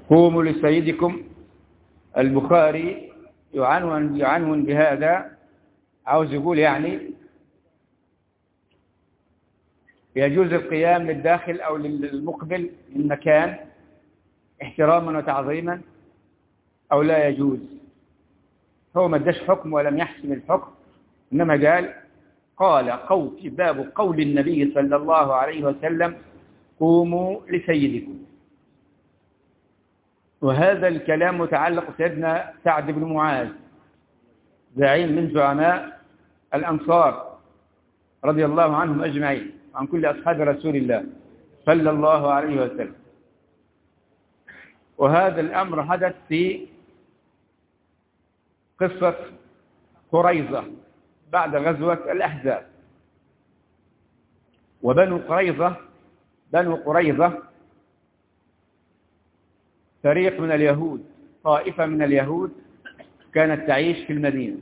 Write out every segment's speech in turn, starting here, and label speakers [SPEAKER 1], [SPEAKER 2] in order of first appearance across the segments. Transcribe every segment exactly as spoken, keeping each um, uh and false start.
[SPEAKER 1] قوموا لسيدكم. البخاري يعنون, يعنون بهذا، عاوز يقول يعني يجوز القيام للداخل أو للمقبل من مكان احتراما وتعظيما أو لا يجوز. هو ما اداش حكم ولم يحسم الحكم، إنما قال قال قول باب قول النبي صلى الله عليه وسلم قوموا لسيدكم. وهذا الكلام متعلق سيدنا سعد بن معاذ زعيم من زعماء الأنصار رضي الله عنهم أجمعين، عن كل أصحاب رسول الله صلى الله عليه وسلم. وهذا الأمر حدث في قصة قريظة بعد غزوة الأحزاب. وبنو قريظة بنو قريظة فريق من اليهود، طائفة من اليهود كانت تعيش في المدينة.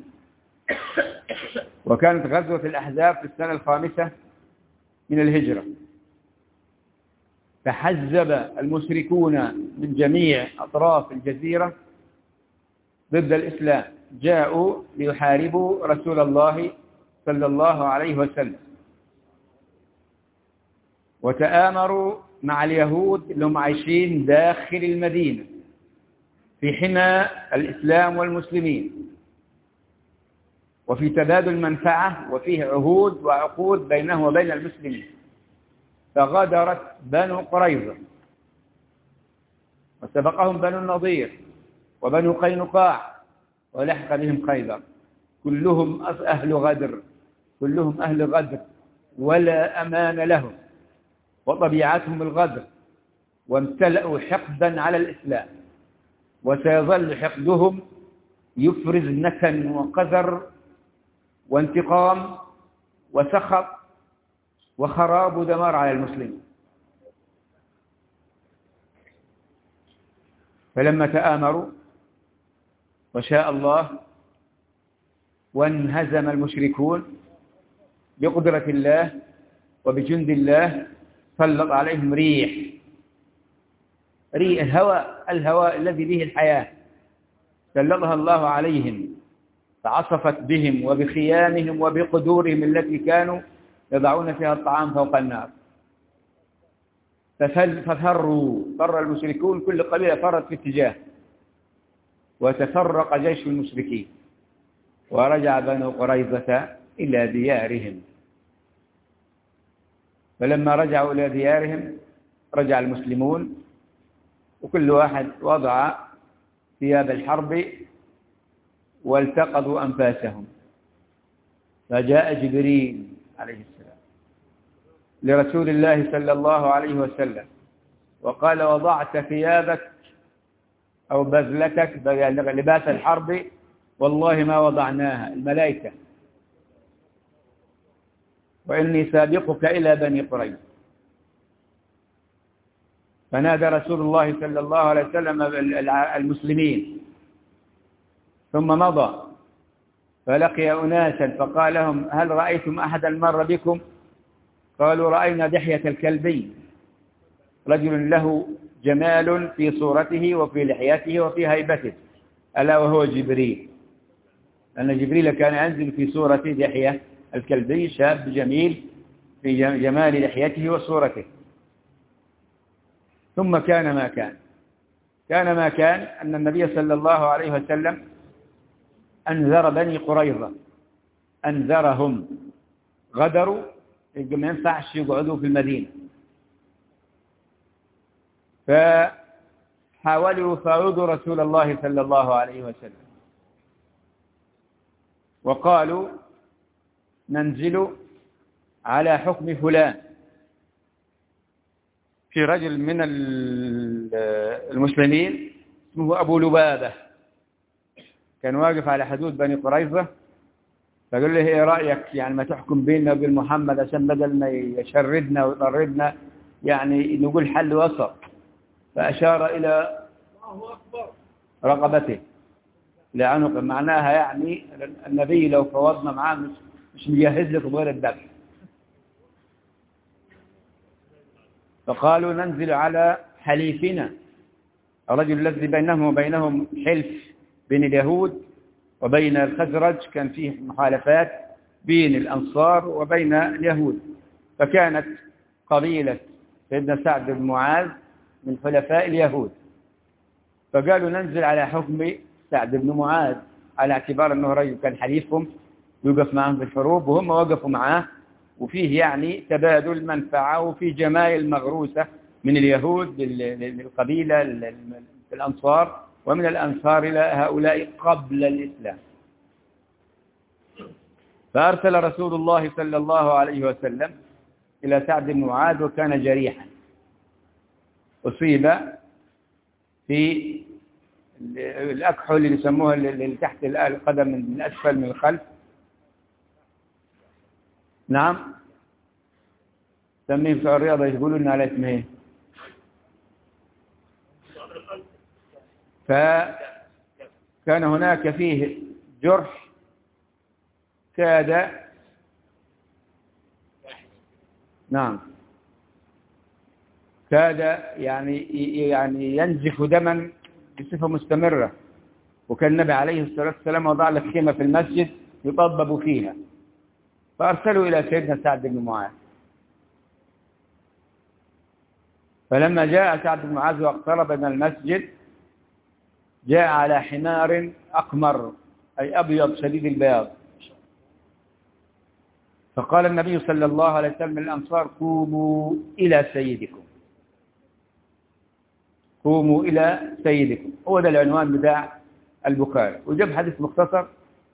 [SPEAKER 1] وكانت غزوة الأحزاب في السنة الخامسة من الهجرة. تحزب المشركون من جميع أطراف الجزيرة ضد الإسلام، جاءوا ليحاربوا رسول الله صلى الله عليه وسلم، وتآمروا مع اليهود اللي هم عايشين داخل المدينة في حمى الإسلام والمسلمين، وفي تبادل منفعة، وفيه عهود وعقود بينه وبين المسلمين. فغادرت بنو قريظة وسبقهم بنو النضير وبنو قينقاع ولحق بهم خيبر، كلهم أهل غدر، كلهم أهل غدر ولا أمان لهم، وطبيعتهم الغدر، وامتلأوا حقدا على الإسلام، وسيظل حقدهم يفرز نكن وقذر وانتقام وسخط وخراب ودمار على المسلمين. فلما تآمروا وشاء الله وانهزم المشركون بقدرة الله وبجند الله، سلط عليهم ريح ريح الهواء الهواء الذي به الحياة، سلطها الله عليهم فعصفت بهم وبخيامهم وبقدورهم التي كانوا يضعون فيها الطعام فوق النار. ففروا فر المشركون، كل قبيلة فرت في اتجاه، وتفرق جيش المشركين، ورجع بنو قريظة إلى ديارهم. فلما رجعوا إلى ديارهم رجع المسلمون، وكل واحد وضع ثياب الحرب والتقطوا أنفاسهم. فجاء جبريل عليه السلام لرسول الله صلى الله عليه وسلم وقال وضعت ثيابك أو بذلتك لباس الحرب والله ما وضعناها الملائكة، وإني سابقك إلى بني قريظة. فنادى رسول الله صلى الله عليه وسلم المسلمين ثم مضى فلقي أناسا فقال لهم هل رأيتم أحدا مر بكم؟ قالوا رأينا دحية الكلبي، رجل له جمال في صورته وفي لحيته وفي هيبته، ألا وهو جبريل، لأن جبريل كان ينزل في صورة دحية الكلبي، شاب جميل في جمال لحيته وصورته. ثم كان ما كان كان ما كان أن النبي صلى الله عليه وسلم أنذر بني قريظة، أنذرهم، غدروا، ما ينفعش يقعدوا في المدينة. فحاولوا يفاوضوا رسول الله صلى الله عليه وسلم وقالوا ننزل على حكم فلان. في رجل من المسلمين اسمه أبو لبابة كان واقف على حدود بني قريظة، فقال له ايه رأيك يعني ما تحكم بيننا وبين محمد عشان بدل ما يشردنا ويطردنا يعني نقول حل وسط. فأشار إلى رقبته لعنق، معناها يعني النبي لو فوضنا معاه مش, مش مجهز لكم غير الذبح. فقالوا ننزل على حليفنا الرجل الذي بينهم وبينهم حلف بين اليهود وبين الخزرج، كان فيه محالفات بين الأنصار وبين اليهود، فكانت قبيلة سيدنا سعد بن معاذ من حلفاء اليهود، فقالوا ننزل على حكم سعد بن معاذ على اعتبار أنه رجل كان حليفهم يوقف معهم في الحروب وهم وقفوا معاه، وفيه يعني تبادل منفعة وفي جمايل مغروسة من اليهود للقبيلة الأنصار ومن الأنصار إلى هؤلاء قبل الإسلام. فأرسل رسول الله صلى الله عليه وسلم إلى سعد بن معاذ وكان جريحا، أصيب في الأكحل اللي يسموها اللي تحت القدم من أسفل من الخلف. نعم، سميه في الرياضة يقولون لنا على اسمه. فكان هناك فيه جرح كاد نعم كاد يعني يعني ينزف دما بصفة مستمرة، وكان النبي عليه الصلاة والسلام وضع له خيمة في المسجد يطبب فيها، فأرسلوا إلى سيدنا سعد بن معاذ. فلما جاء سعد بن معاذ واقترب من المسجد جاء على حمار أقمر أي أبيض شديد البياض، فقال النبي صلى الله عليه وسلم للأنصار قوموا إلى سيدكم، قوموا إلى سيدكم. هو ده العنوان بتاع البخاري، وجاب حديث مختصر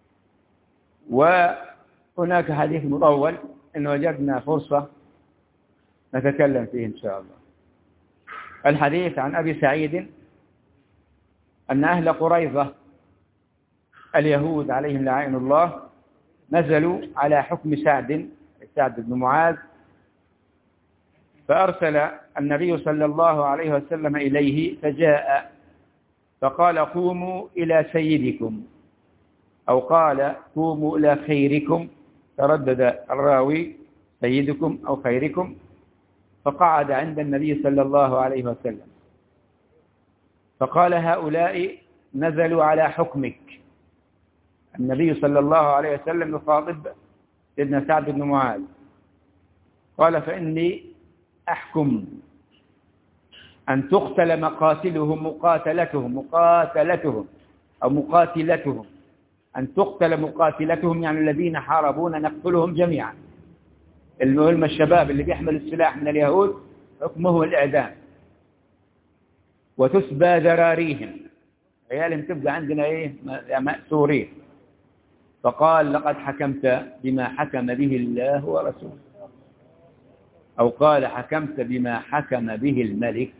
[SPEAKER 1] وهناك حديث مطول إن وجدنا فرصة نتكلم فيه إن شاء الله. الحديث عن أبي سعيد أن أهل قريظة اليهود عليهم لعائن الله نزلوا على حكم سعد سعد بن معاذ، فأرسل النبي صلى الله عليه وسلم إليه فجاء فقال قوموا إلى سيدكم، أو قال قوموا إلى خيركم، تردد الراوي سيدكم أو خيركم، فقعد عند النبي صلى الله عليه وسلم فقال هؤلاء نزلوا على حكمك. النبي صلى الله عليه وسلم يخاطب سيدنا سعد بن معاذ قال فإني أحكم أن تقتل مقاتلهم مقاتلتهم مقاتلتهم أو مقاتلتهم، أن تقتل مقاتلتهم يعني الذين حاربون نقتلهم جميعا. المهم الشباب اللي بيحمل السلاح من اليهود حكمه الإعدام، وتسبى ذراريهم، عيالهم تبقى عندنا إيه مأسورين. فقال لقد حكمت بما حكم به الله ورسوله، أو قال حكمت بما حكم به الملك.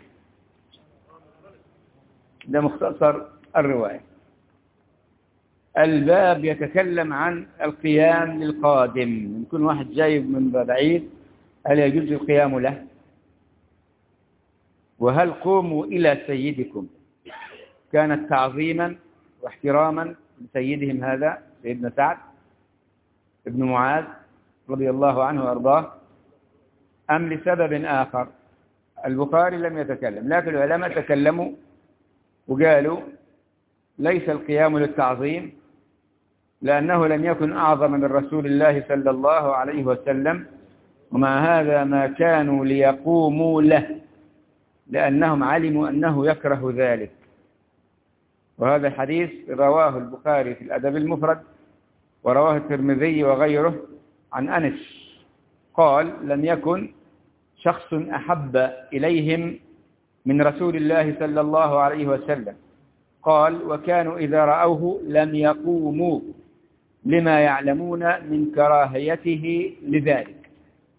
[SPEAKER 1] ده مختصر الرواية. الباب يتكلم عن القيام للقادم، يكون واحد جايب من بعيد هل يجوز القيام له؟ وهل قوموا إلى سيدكم كانت تعظيما واحتراما لسيدهم هذا سيدنا سعد بن معاذ رضي الله عنه وأرضاه، أم لسبب آخر؟ البخاري لم يتكلم، لكن العلماء تكلموا وقالوا ليس القيام للتعظيم، لأنه لم يكن أعظم من رسول الله صلى الله عليه وسلم، ومع هذا ما كانوا ليقوموا له لأنهم علموا أنه يكره ذلك. وهذا الحديث رواه البخاري في الأدب المفرد، ورواه الترمذي وغيره عن أنس قال لم يكن شخص أحب إليهم من رسول الله صلى الله عليه وسلم، قال وكانوا إذا رأوه لم يقوموا لما يعلمون من كراهيته لذلك،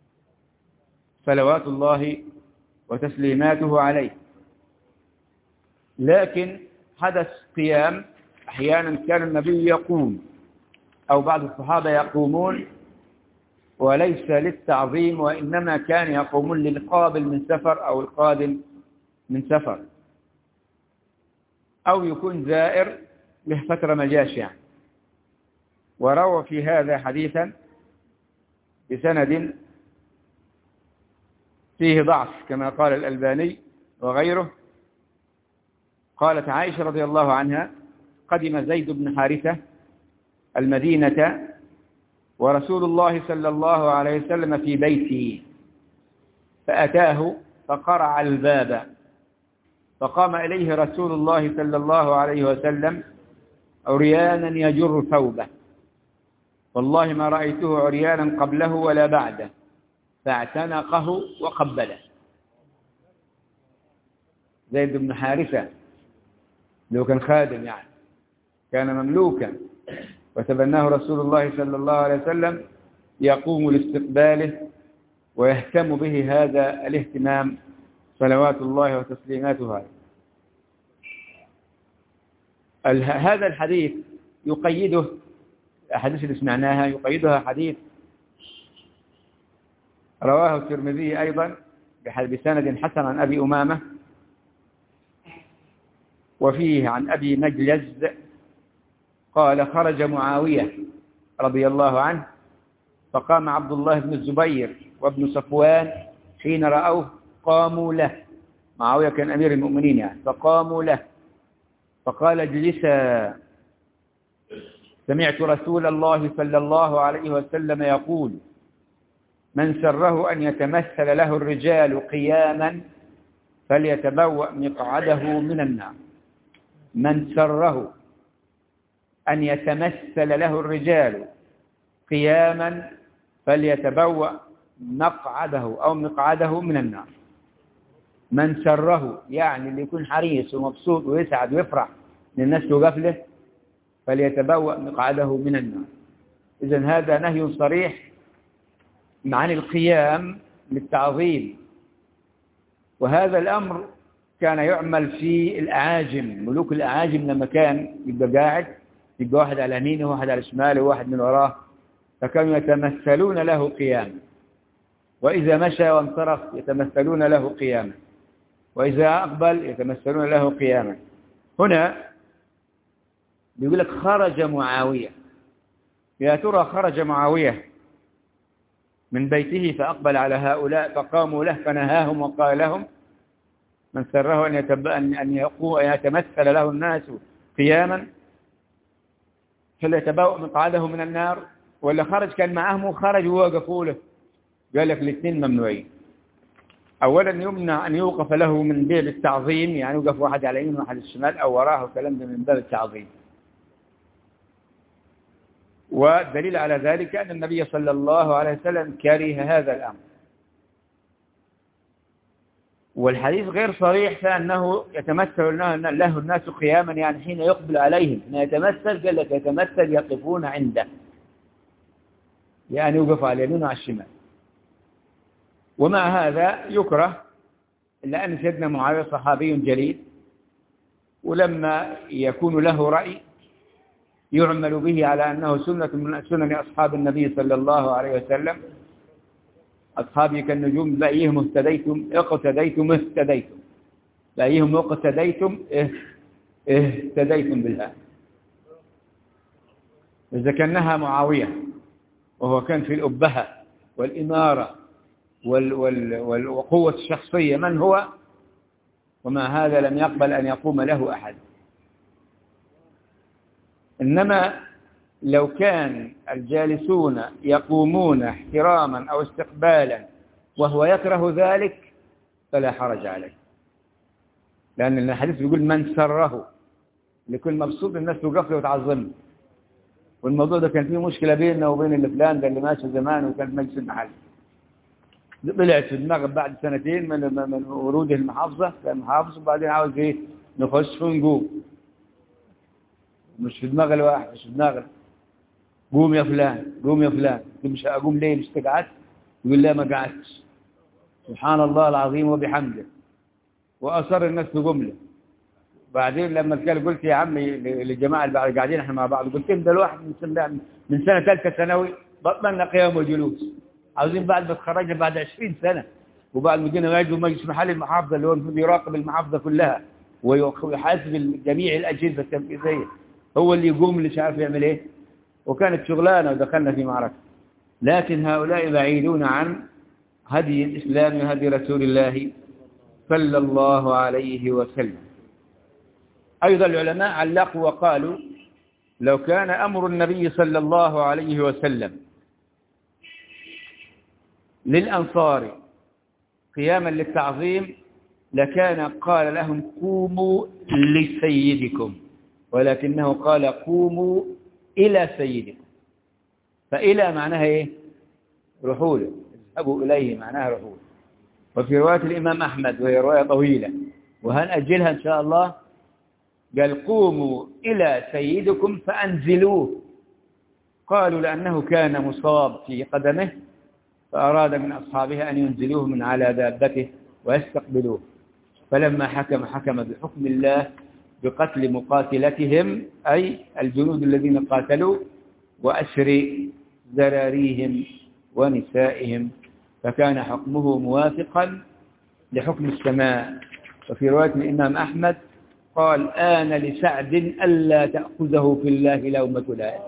[SPEAKER 1] صلوات الله وتسليماته عليه. لكن حدث قيام، أحيانا كان النبي يقوم أو بعض الصحابة يقومون وليس للتعظيم، وإنما كان يقومون للقابل من سفر أو القادم من سفر، أو يكون زائر له فترة ما جاش يعني. وروى في هذا حديثا بسند فيه ضعف كما قال الألباني وغيره، قالت عائشة رضي الله عنها: قدم زيد بن حارثة المدينة ورسول الله صلى الله عليه وسلم في بيته، فأتاه فقرع الباب، فقام إليه رسول الله صلى الله عليه وسلم عريانا يجر ثوبه، والله ما رأيته عريانا قبله ولا بعده، فاعتنقه وقبله. زيد بن حارثة لو كان خادم يعني، كان مملوكا، وتبناه رسول الله صلى الله عليه وسلم يقوم لاستقباله ويهتم به هذا الاهتمام صلوات الله وتسليماته. هذا الحديث يقيده الأحاديث اللي سمعناها، يقيدها حديث رواه الترمذي أيضا بسند حسن عن أبي أمامة، وفيه عن أبي مجلز قال: خرج معاوية رضي الله عنه، فقام عبد الله بن الزبير وابن صفوان حين رأوه قاموا له. معاوية كان أمير المؤمنين يعني، فقاموا له فقال: اجلسا، سمعت رسول الله صلى الله عليه وسلم يقول: من سره أن يتمثل له الرجال قياما فليتبوأ مقعده من النار. من سره أن يتمثل له الرجال قياما فليتبوأ مقعده أو مقعده من النار. من سره يعني اللي يكون حريص ومبسوط ويسعد ويفرح ان الناس توقف له، فليتبوأ مقعده من النار. إذن هذا نهي صريح عن القيام للتعظيم، وهذا الأمر كان يعمل في الأعاجم. ملوك الأعاجم لما كان يبقى قاعد، يبقى واحد على يمينه وواحد على شماله وواحد من وراه، فكانوا يتمثلون له قياما، وإذا مشى وانصرف يتمثلون له قياما، وإذا أقبل يتمثلون له قياما. هنا بيقول لك: خرج معاوية. يا ترى خرج معاوية من بيته فأقبل على هؤلاء فقاموا له فنهاهم وقال لهم: من سره أن أن يقوم أن يتمثل له الناس قياما فليتبوأ مقعده من النار؟ ولا خرج كان معهم وخرج ووقفوا له؟ قال لك الاثنين ممنوعين. أولا يمنع أن يوقف له من باب التعظيم، يعني يوقف واحد على اليمين وواحد على الشمال أو وراه وكلام ده من باب التعظيم. والدليل على ذلك أن النبي صلى الله عليه وسلم كره هذا الأمر. والحديث غير صريح فأنه يتمثل له الناس قياما، يعني حين يقبل عليهم حين يتمثل، قال لك يتمثل يقفون عنده، يعني يوقف على اليمين وعلى الشمال. ومع هذا يكره، لأن سيدنا معاوية صحابي جليل، ولما يكون له رأي يعمل به على أنه سنة من سنن أصحاب النبي صلى الله عليه وسلم. أصحابي كالنجوم بأيهم اهتديتم اقتديتم اهتديتم، بأيهم اقتديتم اهتديتم بالله. إذا كانها معاوية وهو كان في الأبهة والإمارة والقوة الشخصية من هو، ومع هذا لم يقبل أن يقوم له أحد. إنما لو كان الجالسون يقومون احتراما أو استقبالا وهو يكره ذلك فلا حرج عليه، لأن الحديث بيقول: من سره، لكل مبسوط الناس توقف له وتعظمه. والموضوع ده كان فيه مشكلة بيننا وبين اللي فلان ده اللي ماشي زمان وكان مجلس المحل، طلعت في دماغه بعد سنتين من من وروده المحافظة المحافظ، وبعدين عاوز ايه نخش ونقوم. مش في دماغ الواحد، مش في دماغه. قوم يا فلان، قوم يا فلان. مش أقوم ليه؟ مش تقعد؟ يقول لا ما قعدتش. سبحان الله العظيم وبحمده. وأصر الناس تقوم له. بعدين لما قال قلت يا عمي للجماعة اللي قاعدين احنا مع بعض، قلت لهم ده الواحد من سنة من سنة ثالثة ثانوي بطلنا قيام وجلوس، عاوزين بعد ما تخرجنا بعد عشرين سنة، وبعد ما جينا نجد مجلس محل المحافظة اللي هو المفروض يراقب المحافظة كلها ويحاسب جميع الأجهزة التنفيذية، هو اللي يقوم اللي مش عارف يعمل ايه. وكانت شغلانة ودخلنا في معركة. لكن هؤلاء بعيدون عن هدي الإسلام وهدي رسول الله صلى الله عليه وسلم. أيضا العلماء علقوا وقالوا لو كان أمر النبي صلى الله عليه وسلم للأنصار قياما للتعظيم لكان قال لهم قوموا لسيدكم، ولكنه قال قوموا إلى سيدكم. فإلى معناها إيه؟ رحول، اذهبوا إليه معناها رحول. وفي رواية الإمام أحمد وهي رواية طويلة وهنأجلها إن شاء الله، قال قوموا إلى سيدكم فأنزلوه. قالوا لأنه كان مصاب في قدمه فأراد من أصحابه أن ينزلوه من على دابته ويستقبلوه، فلما حكم حكم بحكم الله بقتل مقاتلتهم أي الجنود الذين قاتلوا وأسر ذراريهم ونسائهم، فكان حكمه موافقا لحكم السماء. وفي رواية الإمام أحمد قال آن لسعد ألا تأخذه في الله لومة لائم،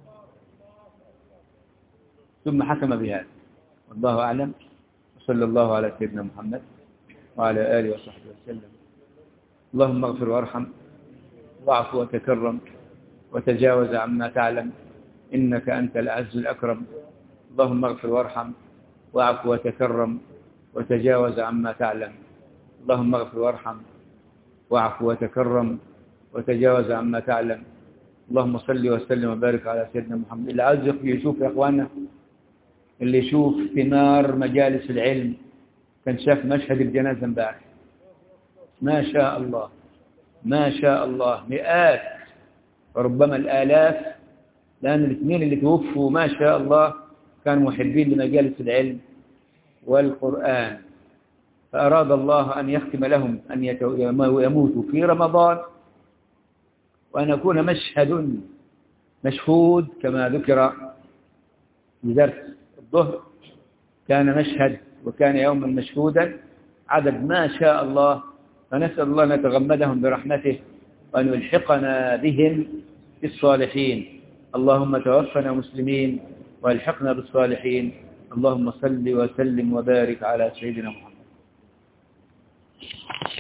[SPEAKER 1] ثم حكم بهذا. والله أعلم، وصلى الله على سيدنا محمد وعلى آله وصحبه وسلم. اللهم اغفر وارحم واعف وتكرم وتجاوز عما تعلم إنك أنت الأعز الأكرم. اللهم اغفر وارحم واعف وتكرم وتجاوز عما تعلم. اللهم اغفر وارحم واعف وتكرم وتجاوز عما تعلم. اللهم صل وسلم وبارك على سيدنا محمد. اللي عايز يشوف يا اخوانا، اللي يشوف ثمار مجالس العلم، كان شاف مشهد الجنازه امبارح، ما شاء الله ما شاء الله، مئات وربما الآلاف، لأن الاثنين اللي توفوا ما شاء الله كانوا محبين لمجالس العلم والقرآن، فأراد الله أن يختم لهم أن يموتوا في رمضان، وأن يكون مشهد مشهود كما ذكر في درس الظهر، كان مشهد وكان يوما مشهودا عدد ما شاء الله. فنسأل الله أن يتغمدهم برحمته وأن يلحقنا بهم بالصالحين. اللهم توفنا مسلمين والحقنا بالصالحين. اللهم صل وسلم وبارك على سيدنا محمد.